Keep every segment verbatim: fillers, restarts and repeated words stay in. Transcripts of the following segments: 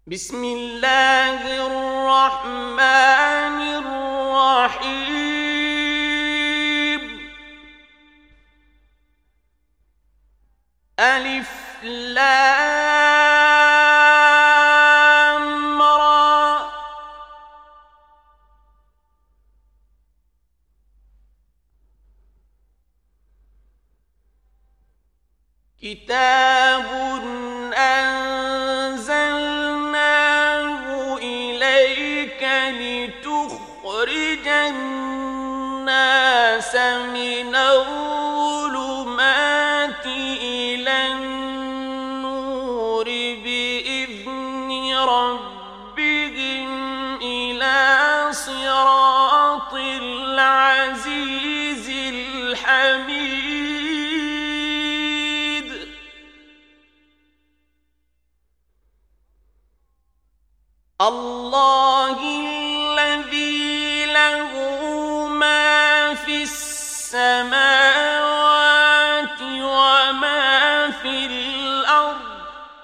بسم الله الرحمن الرحيم. ألف لام را. كتاب أنزلناه إليك لتخرج الناس من الظلمات إلى النور بإذن ربهم إلى صراط العزيز الحميد. الله الذي له ما في السماوات وما في الأرض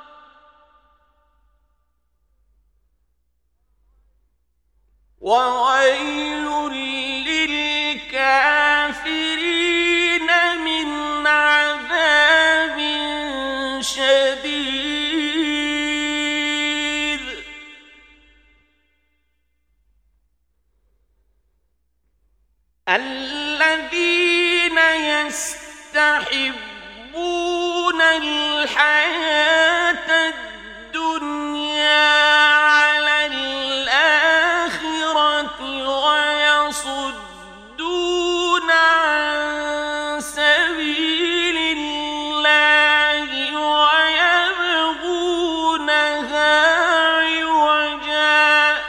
وويل للكافرين من عذاب شديد. الذين يستحبون الحياة الدنيا على الآخرة ويصدون عن سبيل الله ويبغونها عوجا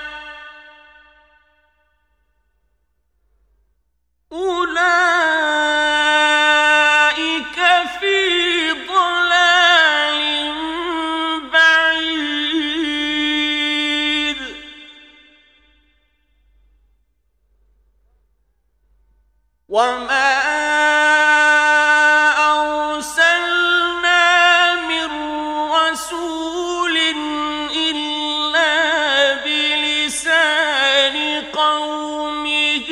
أولئك في ضلال بعيد. وما أرسلنا من رسول إلا بلسان قومه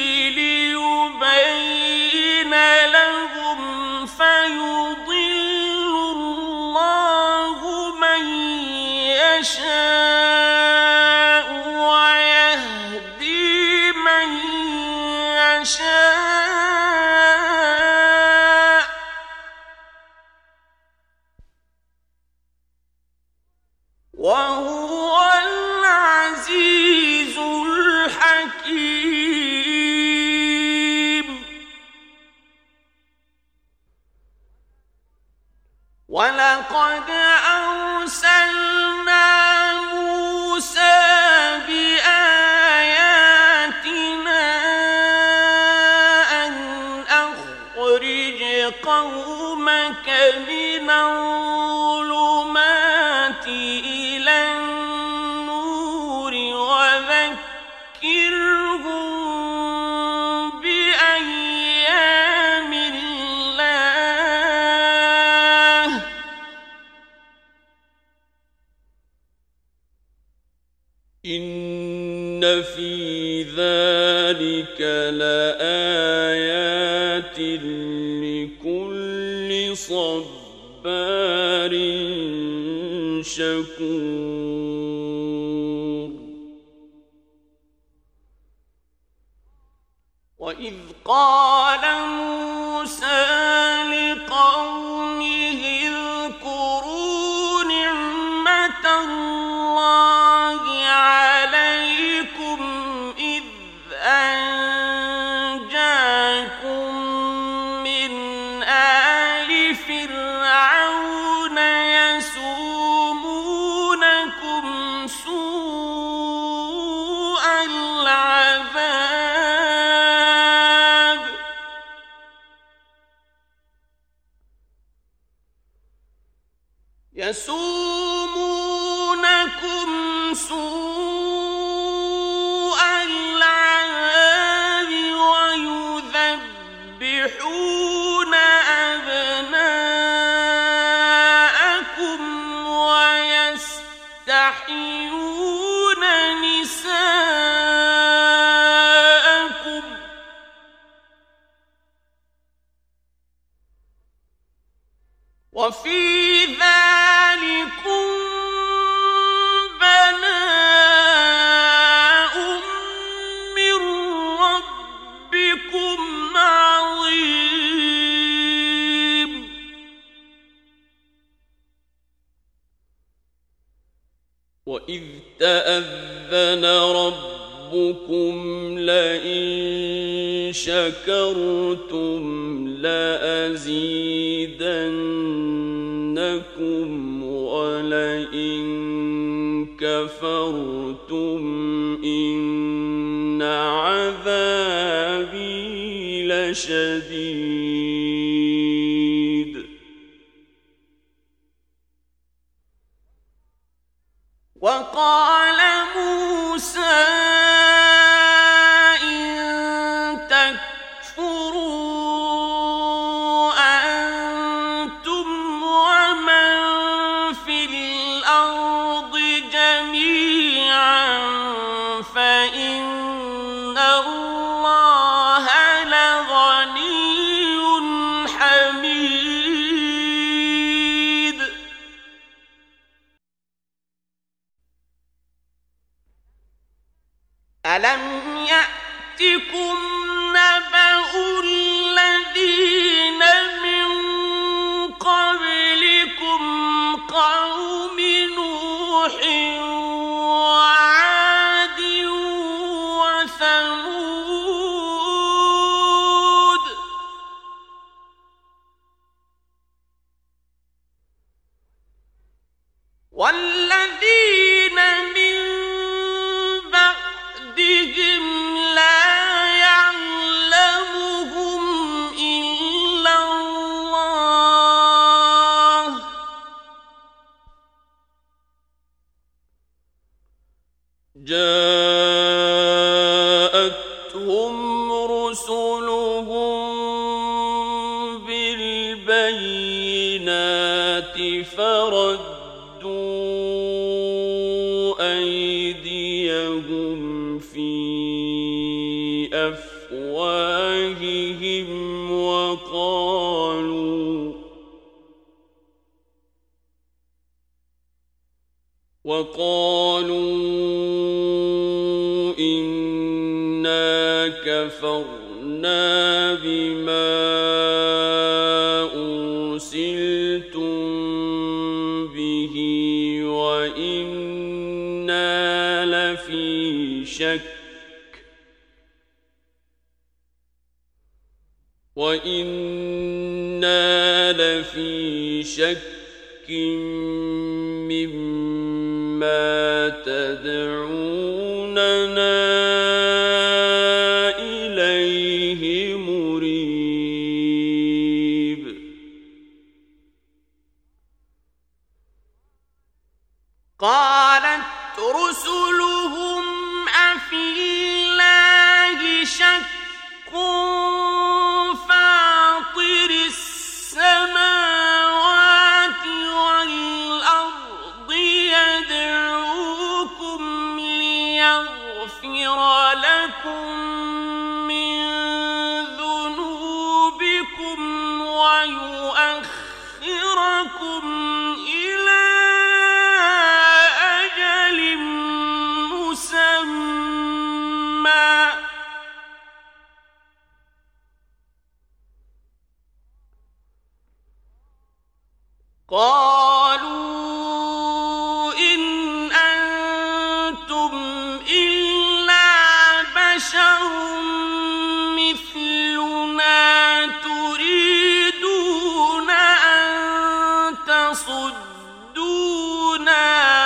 ليبين لهم فيضل الله من يشاء ويهدي من يشاء وهو العزيز الحكيم. ولقد أرسلنا موسى بآياتنا أن أخرج قومك من الظلمات إلى النور وذكرهم بأيام الله إن في ذلك لآيات لكل صبار شكور. وإذ قال موسى لقومه اذكروا نعمة الله عليكم إذ أنجاكم من آل فرعون يسومونكم سوء العذاب يسومونكم سوء العذاب ويذبحون أبناءكم ويستحيون تستحيون نساءكم وفي ذلكم بلاء من ربكم عظيم وإذ تأذن ربكم لئن شكرتم لأزيدنكم ولئن كفرتم إن عذابي لشديد وقال موسى إن تكفروا أنتم ومن في الأرض جميعا فإن الله لغني حميد ألم يأتكم نبأ الذين من قبلكم قوم نوح وعاد وثمود والذين من بعدهم لا يعلمهم إلا الله جاءتهم رسلهم بالبينات فردوا أيديهم في أفواههم وقالوا وقالوا إنا كفرنا بما أرسلتم به وإنا لفي شك وإنا لفي شك مما تدعوننا إليه مريب قالت رسلهم أفي الله شك فاطر السماوات والأرض يدعوكم ليغفر لكم من ذنوبكم ويؤخركم إلى أجل مسمى قالوا إن أنتم إلا بشر مثلنا تريدون أن تصدونا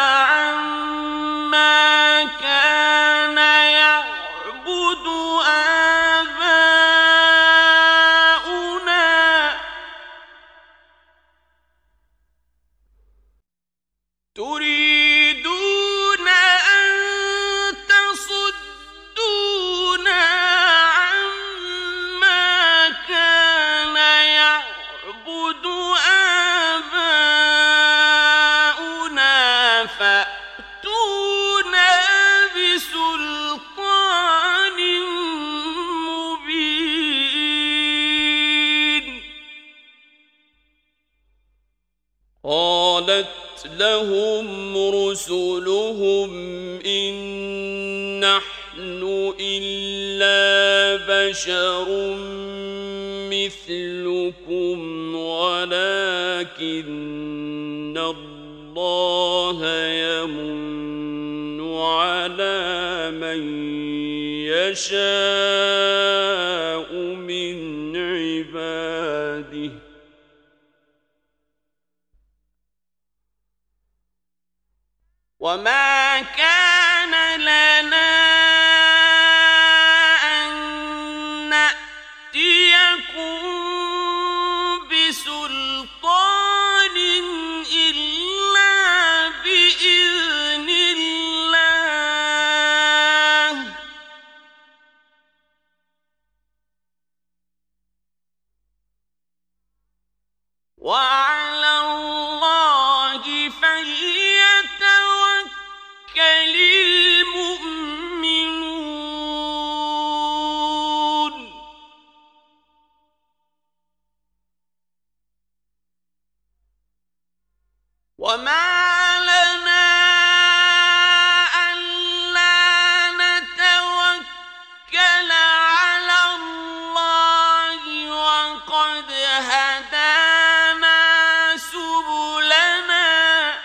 عما كان يعبد آباؤنا. لهم رسلهم إن نحن إلا بشر مثلكم ولكن الله يمن على من يشاء من عباده وما كان لنا أن نأتيكم بسلطان إلا بإذن الله وعلى الله فليتوكل المؤمنون وما لنا ألا نتوكل على الله وقد هدانا سبلنا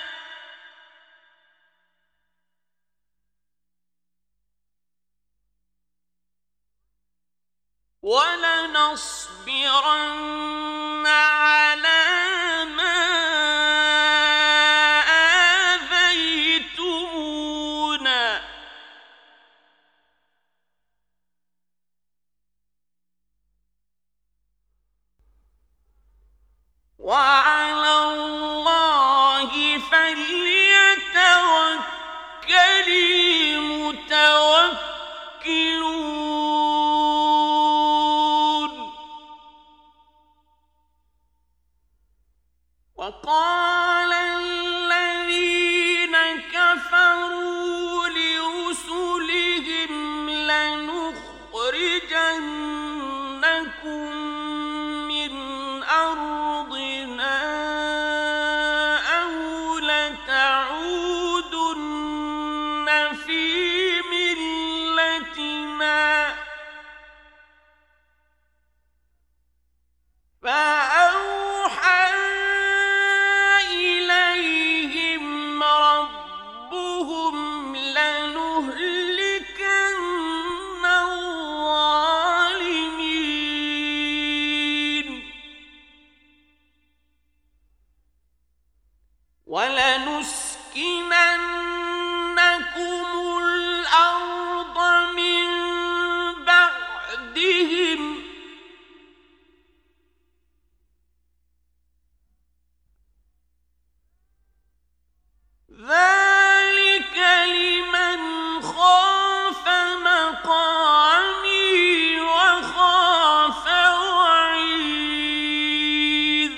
ولنصبرن على ما آذيتمونا وعلى الله فليتوكل المتوكلون وقال الذين كفروا لرسلهم لنخرجنكم من أرضنا أو لتعودن في ملتنا فأوحى إليهم ربهم لنهلكن الظالمين ولنسكننكم الأرض من بعدهم ذلك لمن خاف مقامي وخاف وعيد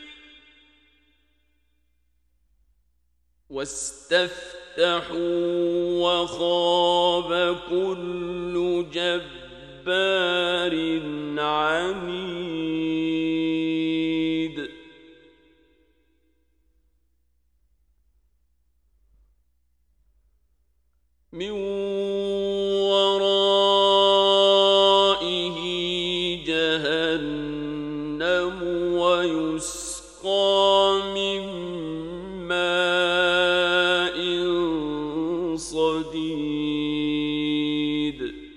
واستفتحوا وخاب كل جبار عنيد من ورائه جهنم ويسقى من ماء صديد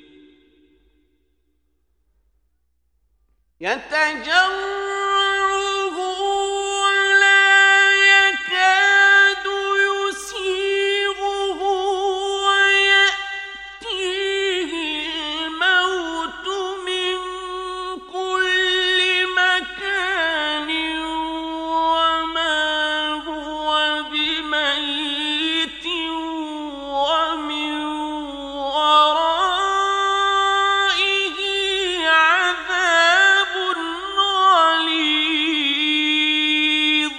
يتجرعه ولا يكاد يسيغه ويأتيه الموت من كل مكان وما هو بميت ومن ورائه عذاب غليظ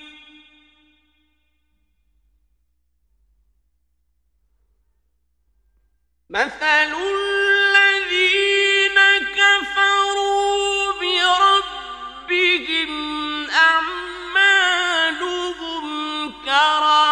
مثل الذين كفروا بربهم أعمالهم كرماد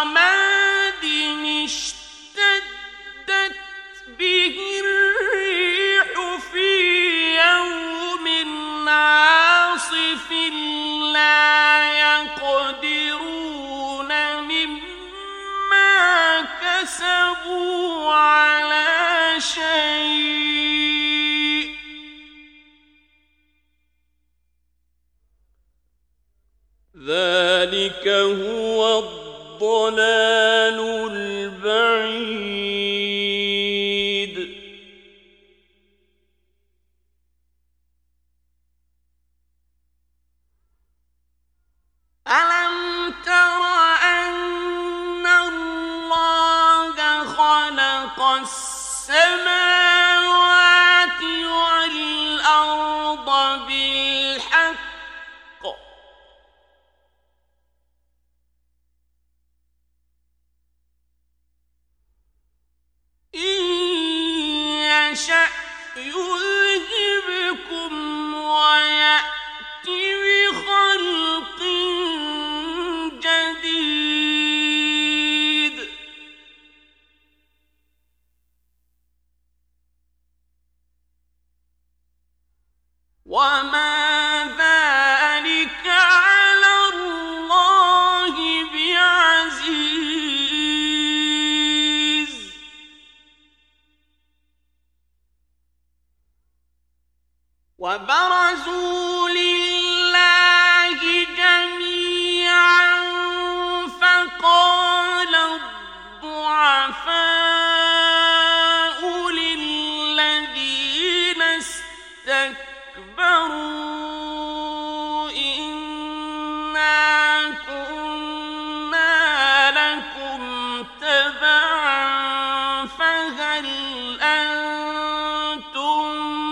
بعيد ألم تر أن الله خلق السماوات والأرض بالحق إن يشأ يذهبكم ويأت بخلق جديد وما ذلك على الله بعزيز وبرزوا لله جميعا فقال الضعفاء للذين استكبروا إنا كنا لكم تبعا فهل أنتم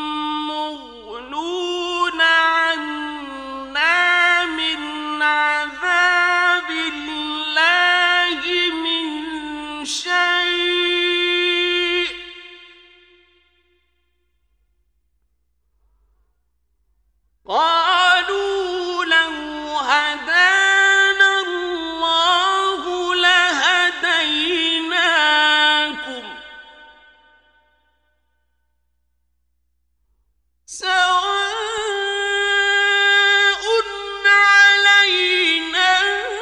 مغنون عنا من عذاب الله من شيء قالوا لو هدانا الله لهديناكم سواء علينا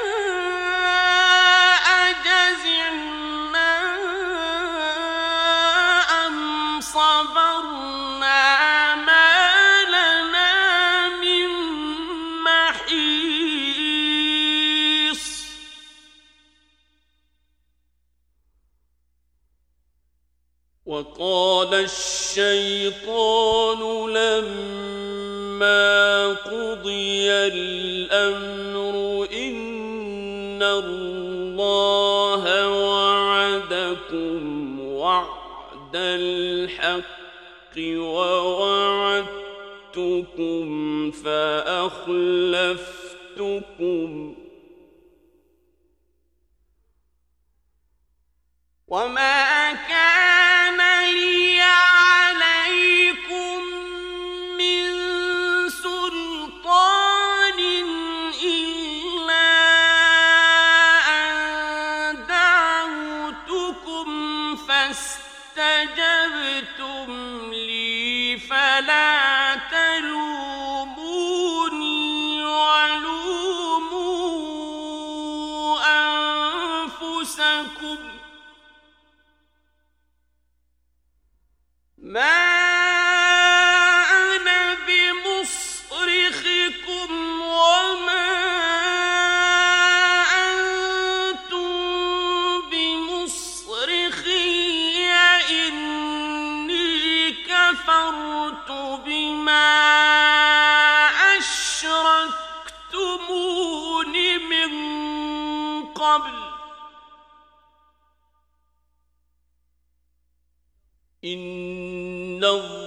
أجزعنا أم صبرنا ما لنا من محيص وقال الشيطان لما قضي الأمر إن الله وعدكم وعد الحق ووعدتكم فأخلفتكم وما كان لي عليكم من سلطان إلا أن دعوتكم فاستجبتم لي فلا تلوموني ولوموا أنفسكم ما أنا بمصرخكم وما أنتم بمصرخي إني كفرت بما أشركتمون من قبل إن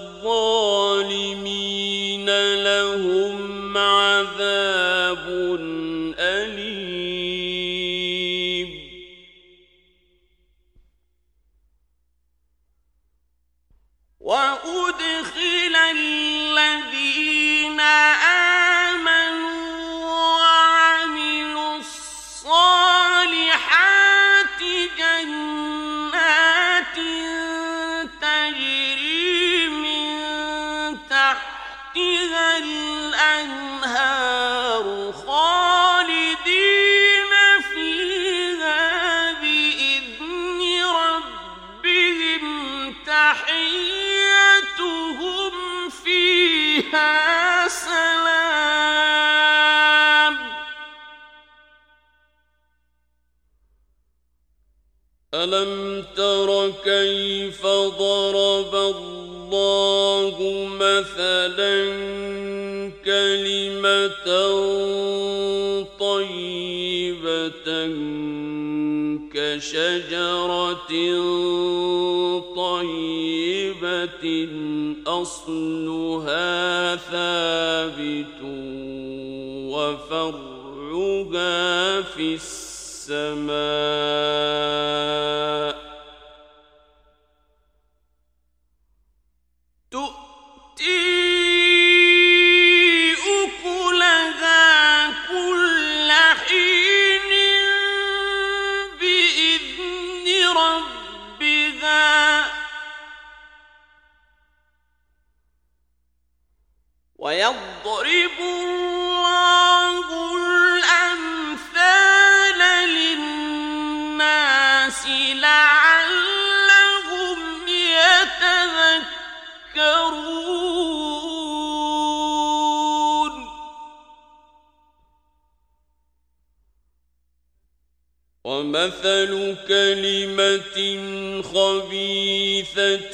الظالمين لهم عذاب أليم وأدخل الذين آمنوا وعملوا الصالحات جنات تجري من تحتها الأنهار خالدين فيها بإذن ربهم تحيتهم فيها تر كيف ضرب الله مثلا كلمة طيبة كشجرة طيبة أصلها ثابت وفرعها في السماء تؤتي أكلها كل حين بإذن ربها ويضرب الله الأمثال للناس لعلهم يتذكرون ومثل كلمة خبيثة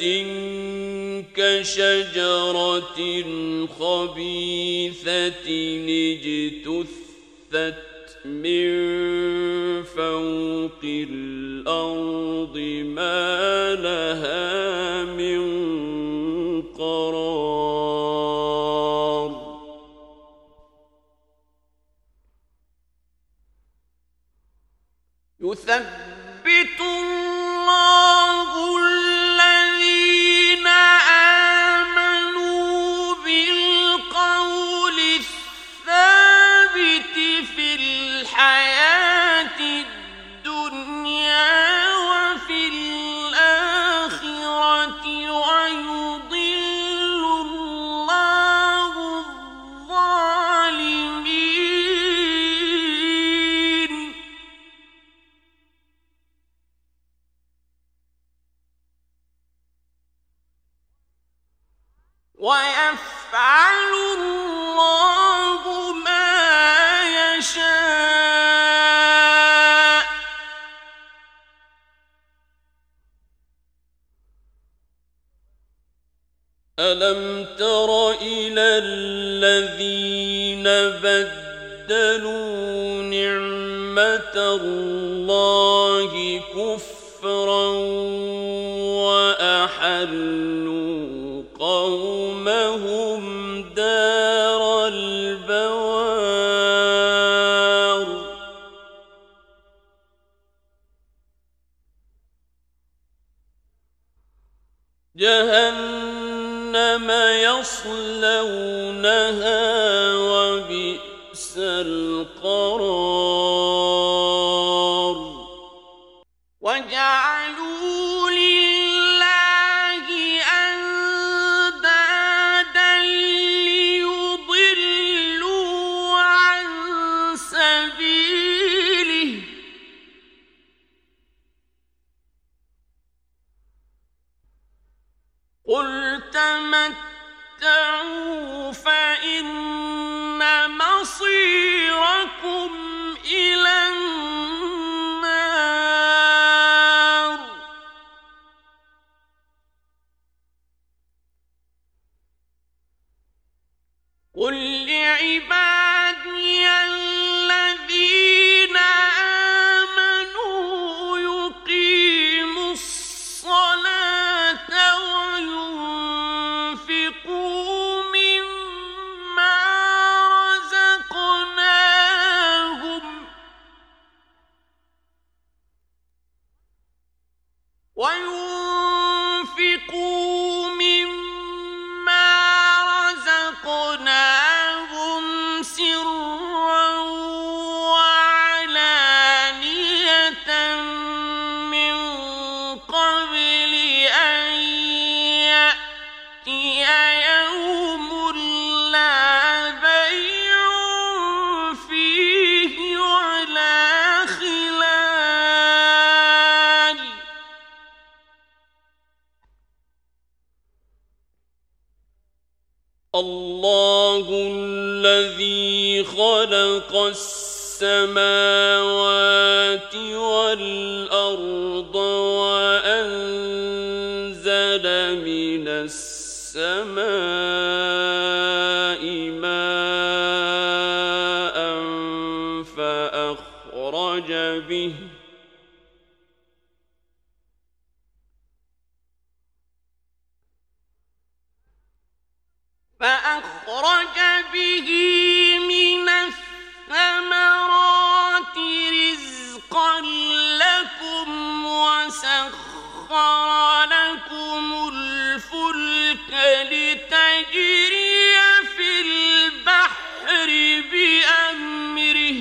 كشجرة خبيثة اجتثت من فوق الأرض ما لها من قرار يثبت الله الذين آمنوا بالقول الثابت في الحياة الدنيا وفي الآخرة ويضل الله الظالمين ويفعل الله ما يشاء ألم تر إلى الذين بدلوا نعمة الله كفرا وأحلوا قومهم دار البوار جهنم يصلونها وبئس القرار وجعلوا لله أندادا ليضلوا عن سبيله قل تمتعوا فإن مصيركم إلى النار قل لعبادي الذين آمنوا يقيموا الصلاة وينفقوا مما رزقناهم وينفقوا مما رزقناهم سرا وعلانية من قبل أن يأتي يوم لا بيع فيه ولا خلال الله الذي خلق السماوات والأرض وأنزل من السماء ماء فأخرج به فأخرج به من الثمرات رزقا لكم وسخر لكم الفلك لتجري في البحر بأمره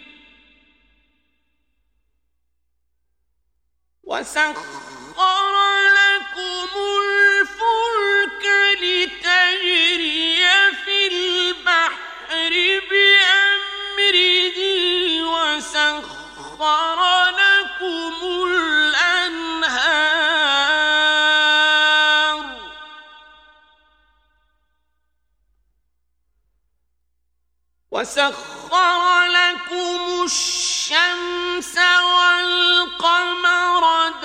وسخر لكم الفلك لتجري في البحر بأمره وسخر لكم الأنهار وسخر لكم الشمس والقمر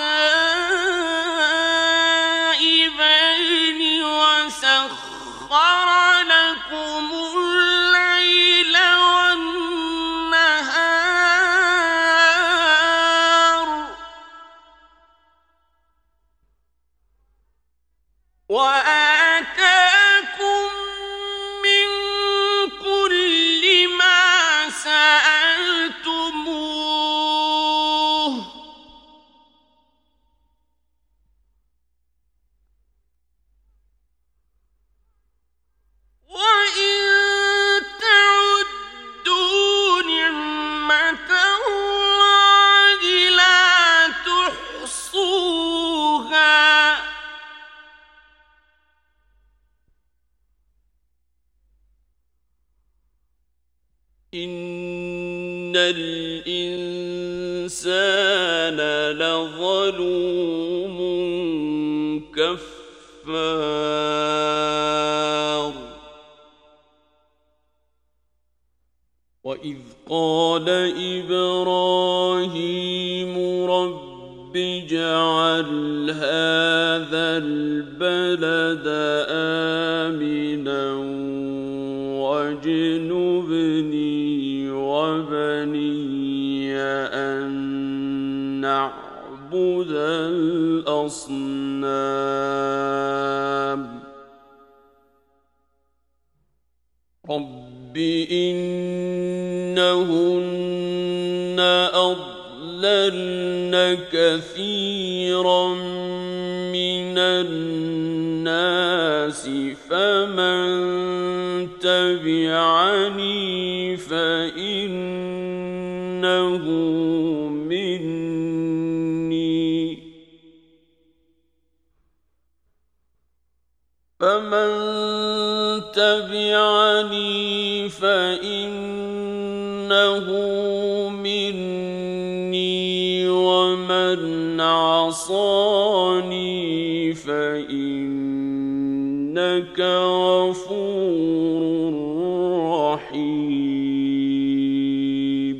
دائبين وسخر لكم الليل والنهار وآتاكم من كل ما سألتموه وإن تعدوا نعمة الله لا تحصوها إن الإنسان لظلوم كفار وإذ قال إبراهيم رب اجعل هذا البلد آمنا واجنبني وبني أن نعبد الأصنام رب إنهن أضللن كثيرا من الناس فمن تبعني فإنه مني فمن تبعني فإنه مني ومن عصاني فإنك غفور رحيم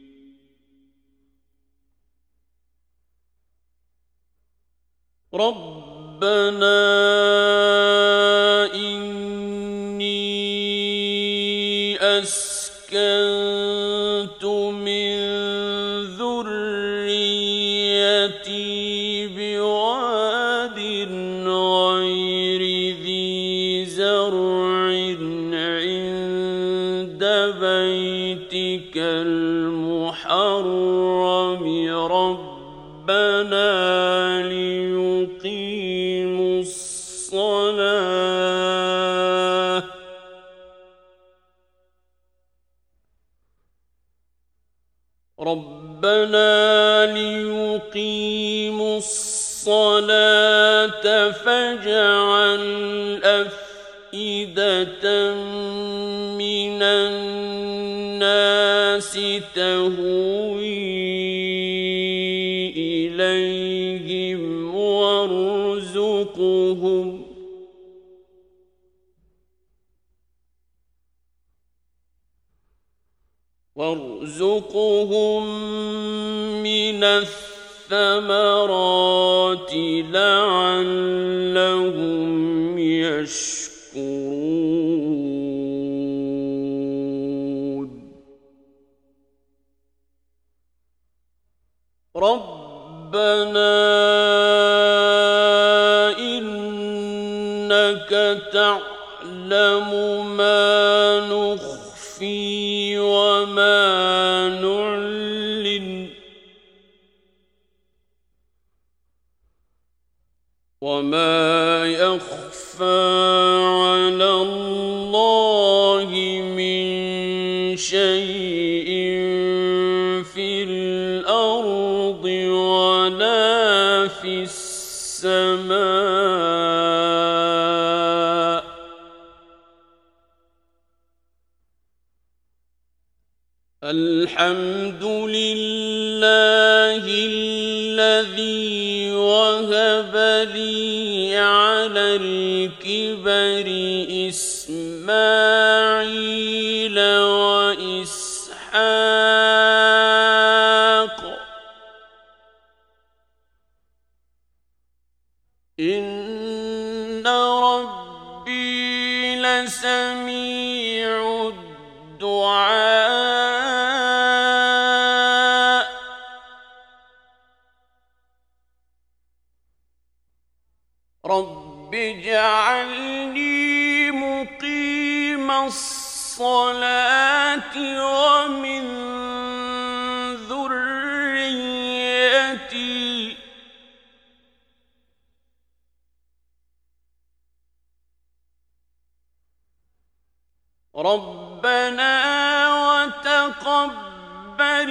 ربنا أسكنت من ذريتي بواد غير ذي زرع عند بيتك المحرم ربنا ليقيموا الصلاة ربنا ليقيموا الصلاة فاجعل أفئدة من الناس تهوي إليهم وارزقهم وارزقهم من الثمرات الثمرات لعلهم يشكرون ربنا إنك تعلم ما نخفي وما نعلن وما يخفى على الله من شيء في الأرض ولا في السماء الحمد لله الذي وهب لي على الكبر إسماعيل وإسحاق إن ربي لسميع الدعاء رب اجعلني مقيم الصلاة ومن ذريتي ربنا وتقبل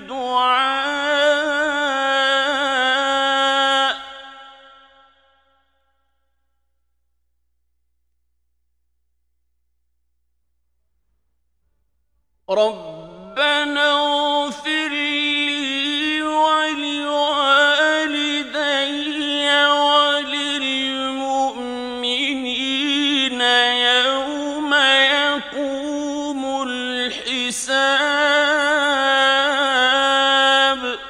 دعاء ربنا اغفر لي ولوالدي وللمؤمنين يوم يقوم الحساب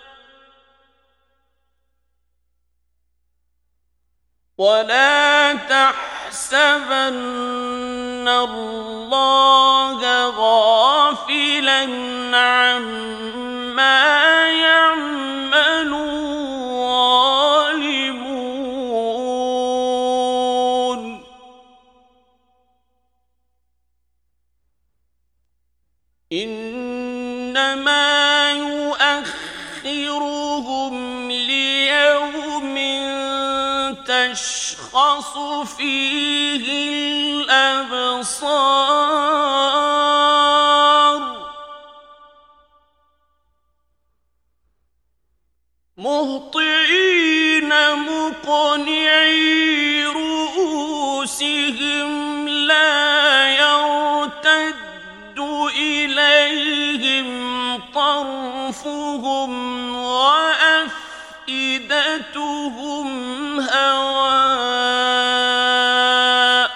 ولا تحسبن الله غافلا عما يعمل الظالمون إنما يؤخرهم ليوم تشخص فيه الأبصار مهطعين مقنعي رؤوسهم لا يرتد إليهم طرفهم وأفئدتهم هواء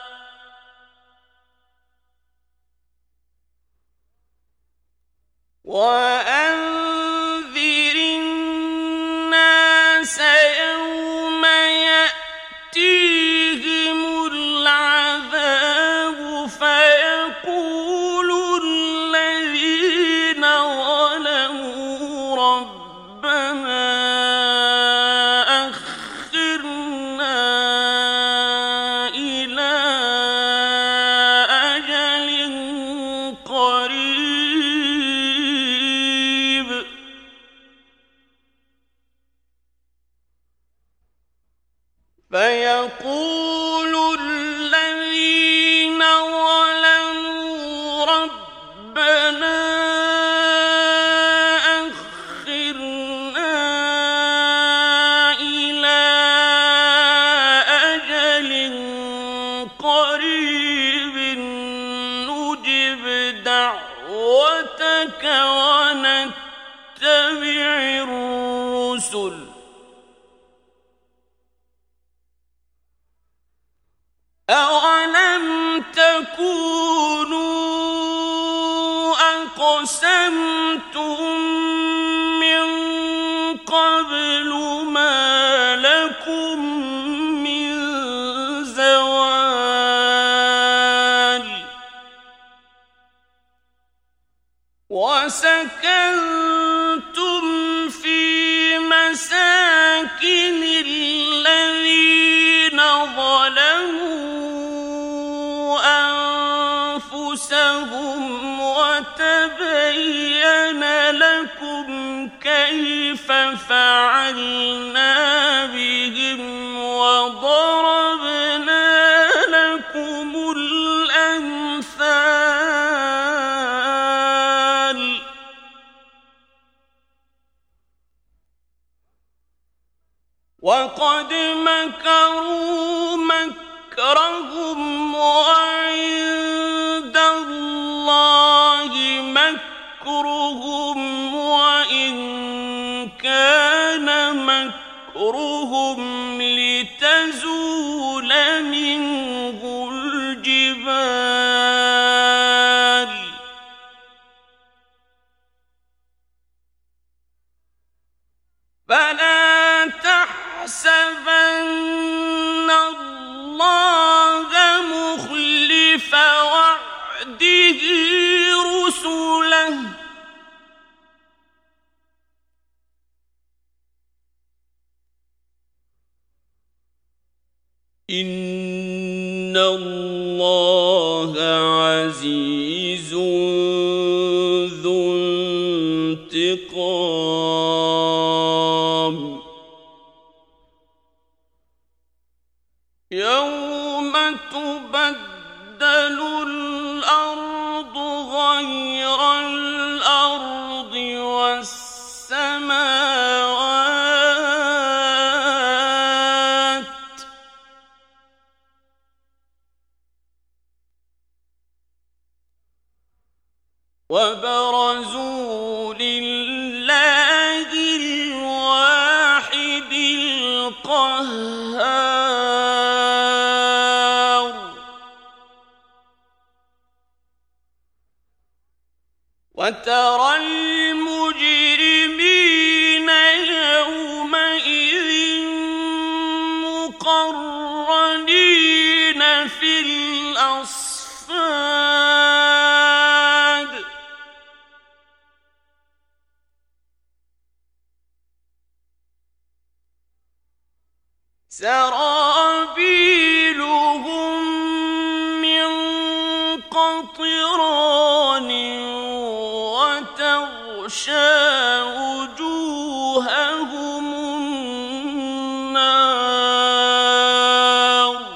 وأنذر الناس يوم يأتيهم العذاب فيقول الذين ظلموا ربنا أخرنا إلى أجل قريب فيقول الذين ظلموا ربنا أخرنا إلى أجل قريب نجب دعوتك ونتبع الرسل أولم تكونوا أقسمتم من قبل سكنتم في مساكن الذين ظلموا أنفسهم وتبين لكم كيف فعلنا بهم وضربنا لكم الأمثال وقد مكروا مكرهم وعند الله مكرهم وإن كان مكرهم لتزول منه الجبال فلا تحسبن الله مخلف وعده رسله إن الله عزيز ذو انتقام يوم تبدل الأرض غير الأرض والسماوات وبرزوا لله الواحد القهار وترى المجرمين يومئذ مقرنين في الأصفاد سرابيلهم من قطران وتغشى وجوههم النار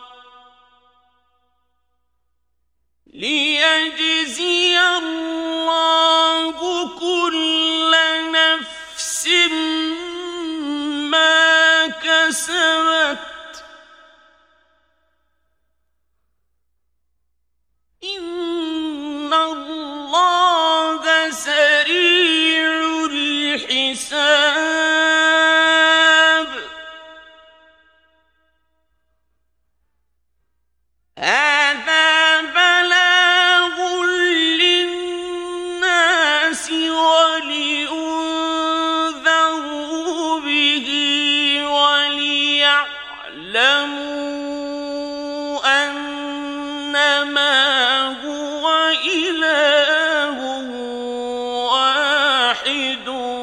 ليجزي الله كل نفس ما كسبت إن الله سريع الحساب هذا بلاغ للناس ولينذروا به وليعلموا أنما هو إله واحد